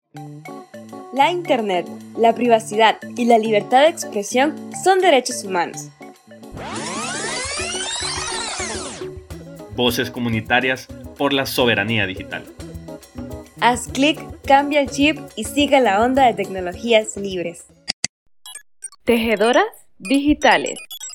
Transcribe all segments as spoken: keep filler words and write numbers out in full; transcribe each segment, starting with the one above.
La Internet, la privacidad y la libertad de expresión son derechos humanos. Voces comunitarias por la soberanía digital. Haz clic, cambia el chip y siga la onda de tecnologías libres. Tejedoras digitales.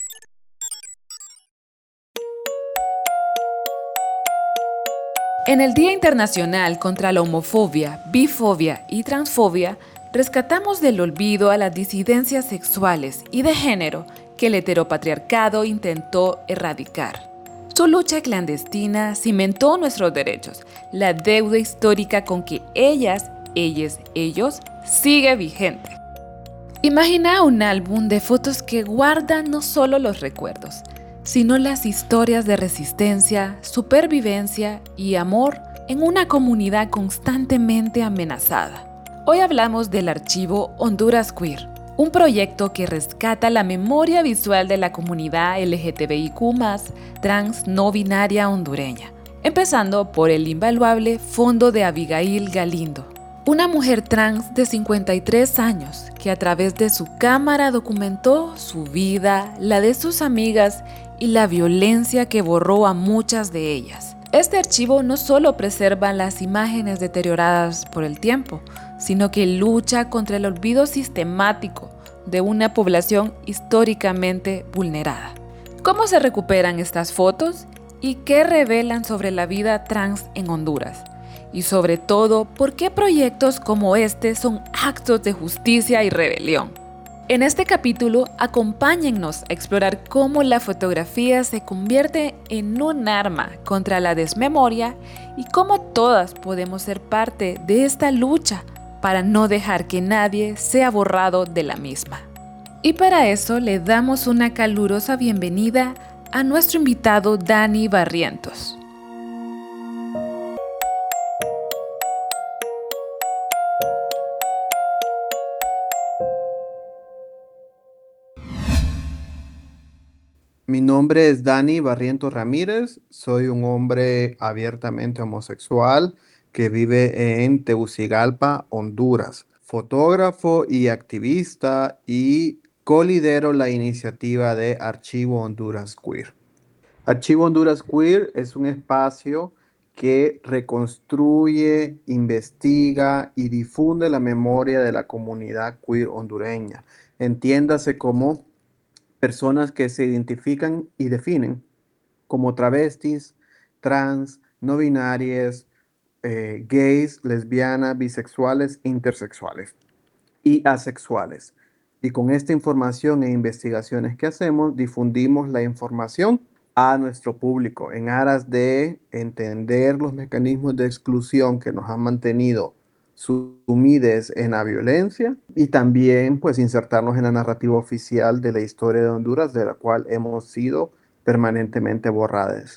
En el Día Internacional contra la Homofobia, Bifobia y Transfobia, rescatamos del olvido a las disidencias sexuales y de género que el heteropatriarcado intentó erradicar. Su lucha clandestina cimentó nuestros derechos, la deuda histórica con que ellas, ellas, ellos sigue vigente. Imagina un álbum de fotos que guardan no solo los recuerdos, sino las historias de resistencia, supervivencia y amor en una comunidad constantemente amenazada. Hoy hablamos del archivo Honduras Queer, un proyecto que rescata la memoria visual de la comunidad L G T B I Q más, trans no binaria hondureña, empezando por el invaluable Fondo de Abigail Galindo, una mujer trans de cincuenta y tres años que a través de su cámara documentó su vida, la de sus amigas y la violencia que borró a muchas de ellas. Este archivo no solo preserva las imágenes deterioradas por el tiempo, sino que lucha contra el olvido sistemático de una población históricamente vulnerada. ¿Cómo se recuperan estas fotos y qué revelan sobre la vida trans en Honduras? Y sobre todo, ¿por qué proyectos como este son actos de justicia y rebelión? En este capítulo, acompáñennos a explorar cómo la fotografía se convierte en un arma contra la desmemoria y cómo todas podemos ser parte de esta lucha para no dejar que nadie sea borrado de la misma. Y para eso le damos una calurosa bienvenida a nuestro invitado Dani Barrientos. Mi nombre es Dani Barrientos Ramírez, soy un hombre abiertamente homosexual que vive en Tegucigalpa, Honduras, fotógrafo y activista y colidero la iniciativa de Archivo Honduras Queer. Archivo Honduras Queer es un espacio que reconstruye, investiga y difunde la memoria de la comunidad queer hondureña. Entiéndase como personas que se identifican y definen como travestis, trans, no binarias, eh, gays, lesbianas, bisexuales, intersexuales y asexuales. Y con esta información e investigaciones que hacemos, difundimos la información a nuestro público en aras de entender los mecanismos de exclusión que nos han mantenido sumides en la violencia y también pues insertarnos en la narrativa oficial de la historia de Honduras, de la cual hemos sido permanentemente borradas.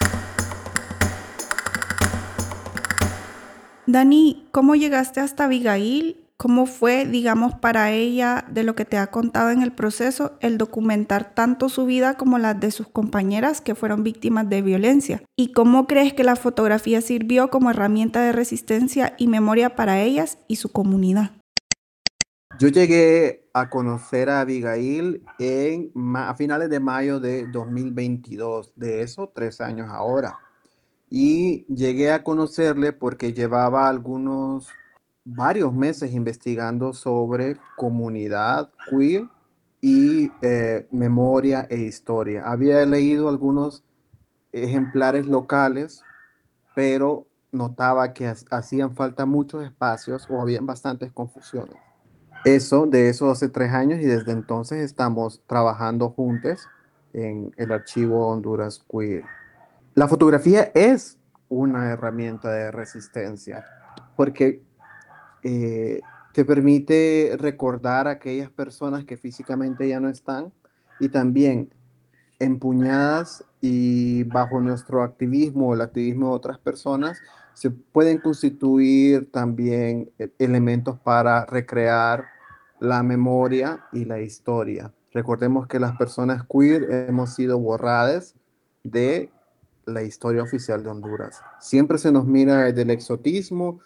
Dani, ¿cómo llegaste hasta Abigail? ¿Cómo fue, digamos, para ella, de lo que te ha contado en el proceso, el documentar tanto su vida como la de sus compañeras que fueron víctimas de violencia? ¿Y cómo crees que la fotografía sirvió como herramienta de resistencia y memoria para ellas y su comunidad? Yo llegué a conocer a Abigail en, a finales de mayo de dos mil veintidós, de eso tres años ahora. Y llegué a conocerle porque llevaba algunos, varios meses investigando sobre comunidad queer y eh, memoria e historia. Había leído algunos ejemplares locales, pero notaba que hacían falta muchos espacios o habían bastantes confusiones. Eso, de eso hace tres años y desde entonces estamos trabajando juntos en el archivo Honduras Queer. La fotografía es una herramienta de resistencia porque eh, te permite recordar a aquellas personas que físicamente ya no están y también empuñadas y bajo nuestro activismo o el activismo de otras personas se pueden constituir también eh, elementos para recrear la memoria y la historia. Recordemos que las personas queer hemos sido borradas de la historia oficial de Honduras. Siempre se nos mira desde el exotismo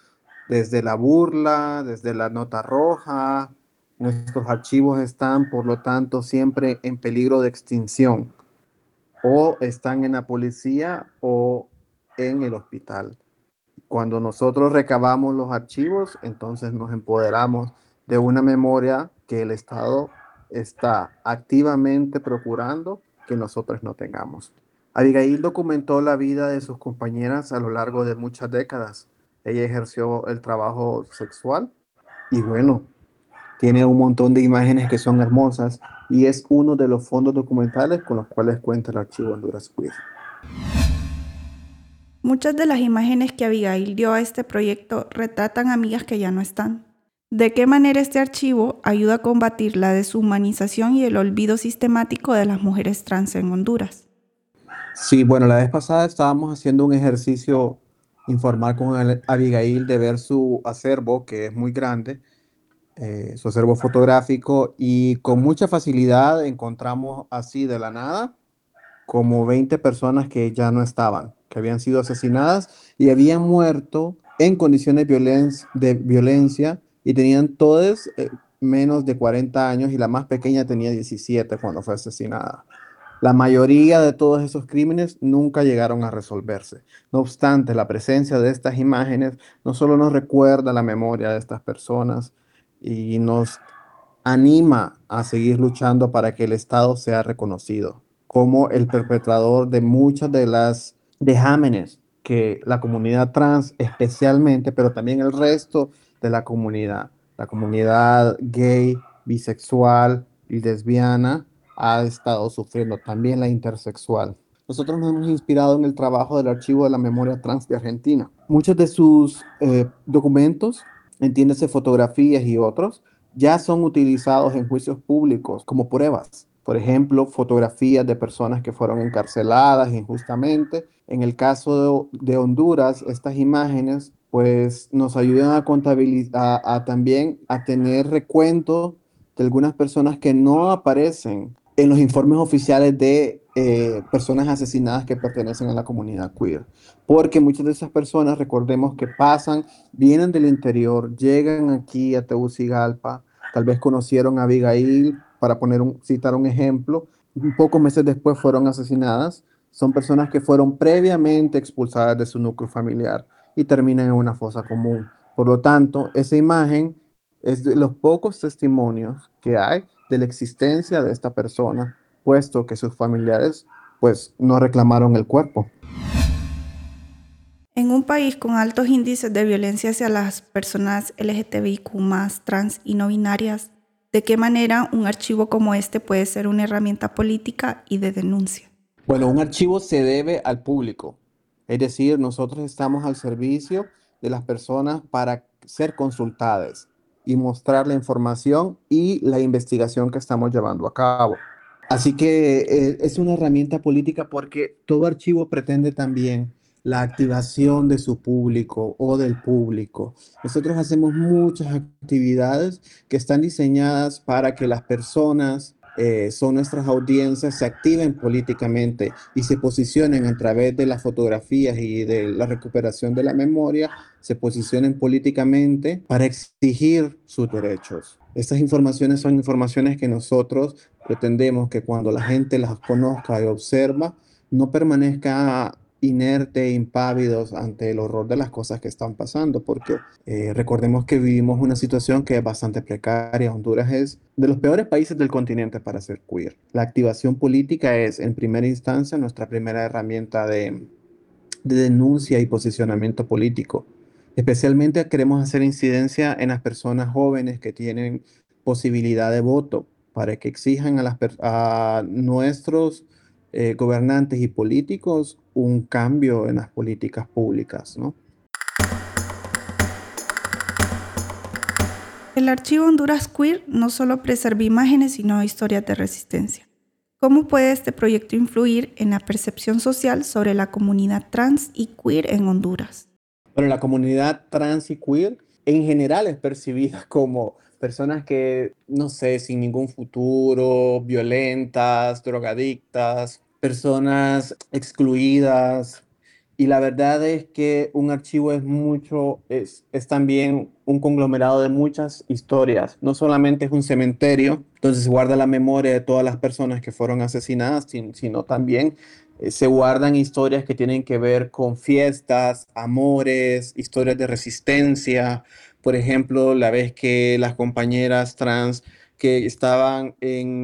desde la burla, desde la nota roja. Nuestros archivos están, por lo tanto, siempre en peligro de extinción, o están en la policía o en el hospital. Cuando nosotros recabamos los archivos, entonces nos empoderamos de una memoria que el Estado está activamente procurando que nosotros no tengamos. Abigail documentó la vida de sus compañeras a lo largo de muchas décadas. Ella ejerció el trabajo sexual y bueno, tiene un montón de imágenes que son hermosas y es uno de los fondos documentales con los cuales cuenta el archivo Honduras Queer. Muchas de las imágenes que Abigail dio a este proyecto retratan amigas que ya no están. ¿De qué manera este archivo ayuda a combatir la deshumanización y el olvido sistemático de las mujeres trans en Honduras? Sí, bueno, la vez pasada estábamos haciendo un ejercicio informal con el- Abigail de ver su acervo, que es muy grande, eh, su acervo fotográfico, y con mucha facilidad encontramos así de la nada como veinte personas que ya no estaban, que habían sido asesinadas y habían muerto en condiciones violen- de violencia y tenían todas eh, menos de cuarenta años y la más pequeña tenía diecisiete cuando fue asesinada. La mayoría de todos esos crímenes nunca llegaron a resolverse. No obstante, la presencia de estas imágenes no solo nos recuerda la memoria de estas personas y nos anima a seguir luchando para que el Estado sea reconocido como el perpetrador de muchas de las vejámenes que la comunidad trans especialmente, pero también el resto de la comunidad, la comunidad gay, bisexual y lesbiana ha estado sufriendo, también la intersexual. Nosotros nos hemos inspirado en el trabajo del Archivo de la Memoria Trans de Argentina. Muchos de sus eh, documentos, entiéndase fotografías y otros, ya son utilizados en juicios públicos como pruebas. Por ejemplo, fotografías de personas que fueron encarceladas injustamente. En el caso de, de Honduras, estas imágenes pues nos ayudan a contabilizar, a, a también a tener recuento de algunas personas que no aparecen en los informes oficiales de eh, personas asesinadas que pertenecen a la comunidad queer. Porque muchas de esas personas, recordemos que pasan, vienen del interior, llegan aquí a Tegucigalpa, tal vez conocieron a Abigail, para poner un, citar un ejemplo, un pocos meses después fueron asesinadas. Son personas que fueron previamente expulsadas de su núcleo familiar y terminan en una fosa común. Por lo tanto, esa imagen es de los pocos testimonios que hay de la existencia de esta persona, puesto que sus familiares pues no reclamaron el cuerpo. En un país con altos índices de violencia hacia las personas L G T B I Q más, trans y no binarias, ¿de qué manera un archivo como este puede ser una herramienta política y de denuncia? Bueno, un archivo se debe al público, es decir, nosotros estamos al servicio de las personas para ser consultadas y mostrar la información y la investigación que estamos llevando a cabo. Así que eh, es una herramienta política porque todo archivo pretende también la activación de su público o del público. Nosotros hacemos muchas actividades que están diseñadas para que las personas, eh, son nuestras audiencias, se activen políticamente y se posicionen a través de las fotografías y de la recuperación de la memoria, se posicionen políticamente para exigir sus derechos. Estas informaciones son informaciones que nosotros pretendemos que cuando la gente las conozca y observa, no permanezca inerte, impávidos ante el horror de las cosas que están pasando, porque eh, recordemos que vivimos una situación que es bastante precaria. Honduras es de los peores países del continente para ser queer. La activación política es, en primera instancia, nuestra primera herramienta de, de denuncia y posicionamiento político. Especialmente queremos hacer incidencia en las personas jóvenes que tienen posibilidad de voto para que exijan a, las, a nuestros eh, gobernantes y políticos un cambio en las políticas públicas, ¿no? El archivo Honduras Queer no solo preserva imágenes, sino historias de resistencia. ¿Cómo puede este proyecto influir en la percepción social sobre la comunidad trans y queer en Honduras? Bueno, la comunidad trans y queer en general es percibida como personas que, no sé, sin ningún futuro, violentas, drogadictas, personas excluidas Y la verdad es que un archivo es mucho, es, es también un conglomerado de muchas historias. No solamente es un cementerio, donde se guarda la memoria de todas las personas que fueron asesinadas, sin- sino también eh, se guardan historias que tienen que ver con fiestas, amores, historias de resistencia. Por ejemplo, la vez que las compañeras trans que estaban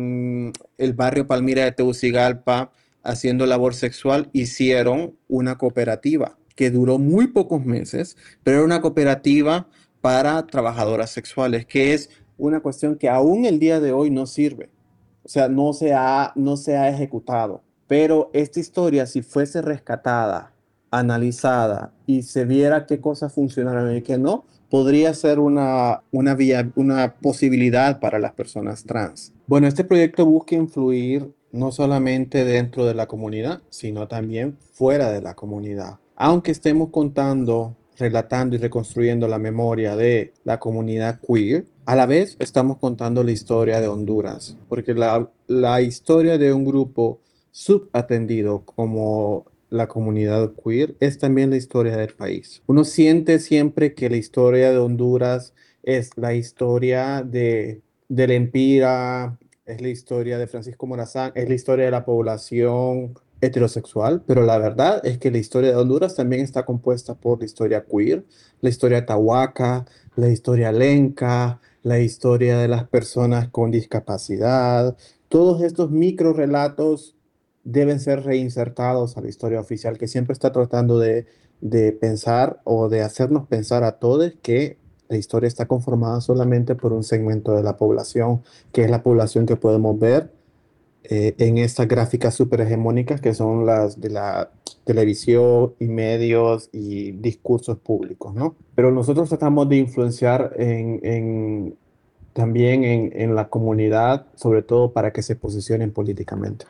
en el barrio Palmira de Tegucigalpa, haciendo labor sexual, hicieron una cooperativa que duró muy pocos meses, pero era una cooperativa para trabajadoras sexuales, que es una cuestión que aún el día de hoy no sirve. O sea, no se ha, no se ha ejecutado. Pero esta historia, si fuese rescatada, analizada y se viera qué cosas funcionaron y qué no, podría ser una, una vía, una posibilidad para las personas trans. Bueno, este proyecto busca influir no solamente dentro de la comunidad, sino también fuera de la comunidad. Aunque estemos contando, relatando y reconstruyendo la memoria de la comunidad queer, a la vez estamos contando la historia de Honduras, porque la, la historia de un grupo subatendido como la comunidad queer es también la historia del país. Uno siente siempre que la historia de Honduras es la historia de, del Empira, es la historia de Francisco Morazán, es la historia de la población heterosexual, pero la verdad es que la historia de Honduras también está compuesta por la historia queer, la historia tahuaca, la historia lenca, la historia de las personas con discapacidad. Todos estos micro relatos deben ser reinsertados a la historia oficial, que siempre está tratando de, de pensar o de hacernos pensar a todos que la historia está conformada solamente por un segmento de la población, que es la población que podemos ver eh, en estas gráficas súper hegemónicas que son las de la televisión y medios y discursos públicos, ¿no? Pero nosotros tratamos de influenciar en, en- también en, en la comunidad, sobre todo para que se posicionen políticamente.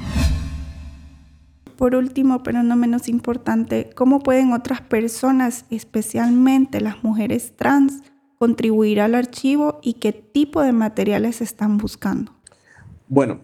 Por último, pero no menos importante, ¿cómo pueden otras personas, especialmente las mujeres trans, contribuir al archivo y qué tipo de materiales están buscando? Bueno,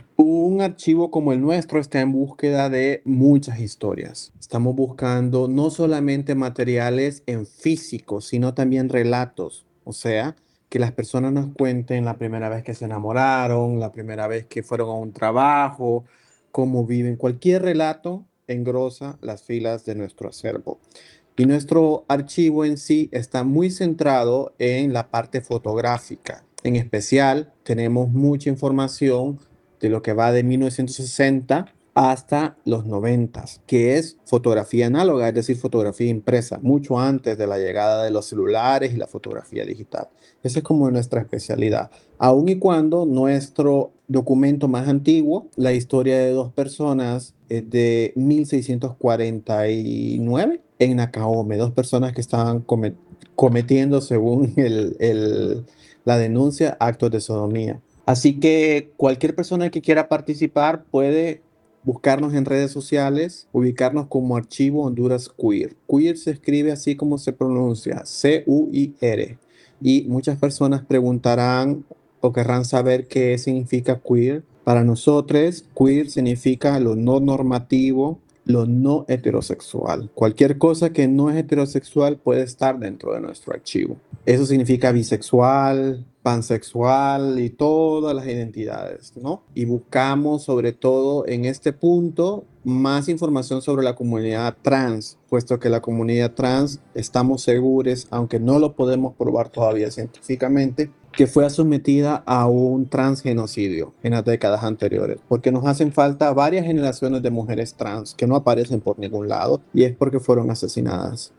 un archivo como el nuestro está en búsqueda de muchas historias. Estamos buscando no solamente materiales en físico, sino también relatos. O sea, que las personas nos cuenten la primera vez que se enamoraron, la primera vez que fueron a un trabajo, cómo viven. Cualquier relato engrosa las filas de nuestro acervo. Y nuestro archivo en sí está muy centrado en la parte fotográfica. En especial, tenemos mucha información de lo que va de mil novecientos sesenta hasta los noventa, que es fotografía análoga, es decir, fotografía impresa, mucho antes de la llegada de los celulares y la fotografía digital. Esa es como nuestra especialidad. Aun y cuando nuestro documento más antiguo, la historia de dos personas, es de mil seiscientos cuarenta y nueve en Nacaome, dos personas que estaban come- cometiendo, según el, el- la denuncia, actos de sodomía. Así que cualquier persona que quiera participar puede buscarnos en redes sociales, ubicarnos como Archivo Honduras Queer. Queer se escribe así como se pronuncia, C U I R. Y muchas personas preguntarán o querrán saber qué significa queer. Para nosotros, queer significa lo no normativo, lo no heterosexual. Cualquier cosa que no es heterosexual puede estar dentro de nuestro archivo. Eso significa bisexual, pansexual y todas las identidades, ¿no? Y buscamos sobre todo en este punto más información sobre la comunidad trans, puesto que la comunidad trans estamos seguros, aunque no lo podemos probar todavía científicamente, que fue sometida a un transgenocidio en las décadas anteriores, porque nos hacen falta varias generaciones de mujeres trans que no aparecen por ningún lado y es porque fueron asesinadas.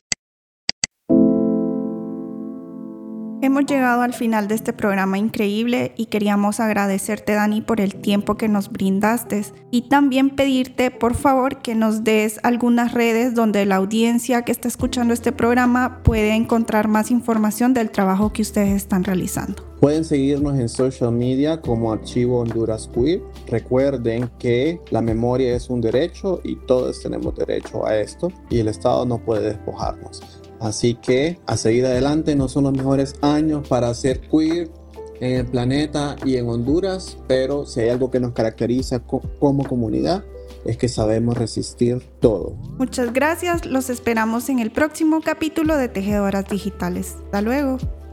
Hemos llegado al final de este programa increíble y queríamos agradecerte, Dani, por el tiempo que nos brindaste y también pedirte, por favor, que nos des algunas redes donde la audiencia que está escuchando este programa puede encontrar más información del trabajo que ustedes están realizando. Pueden seguirnos en social media como Archivo Honduras Queer. Recuerden que la memoria es un derecho y todos tenemos derecho a esto y el Estado no puede despojarnos. Así que a seguir adelante, no son los mejores años para ser queer en el planeta y en Honduras, pero si hay algo que nos caracteriza co- como comunidad es que sabemos resistir todo. Muchas gracias, los esperamos en el próximo capítulo de Tejedoras Digitales. Hasta luego.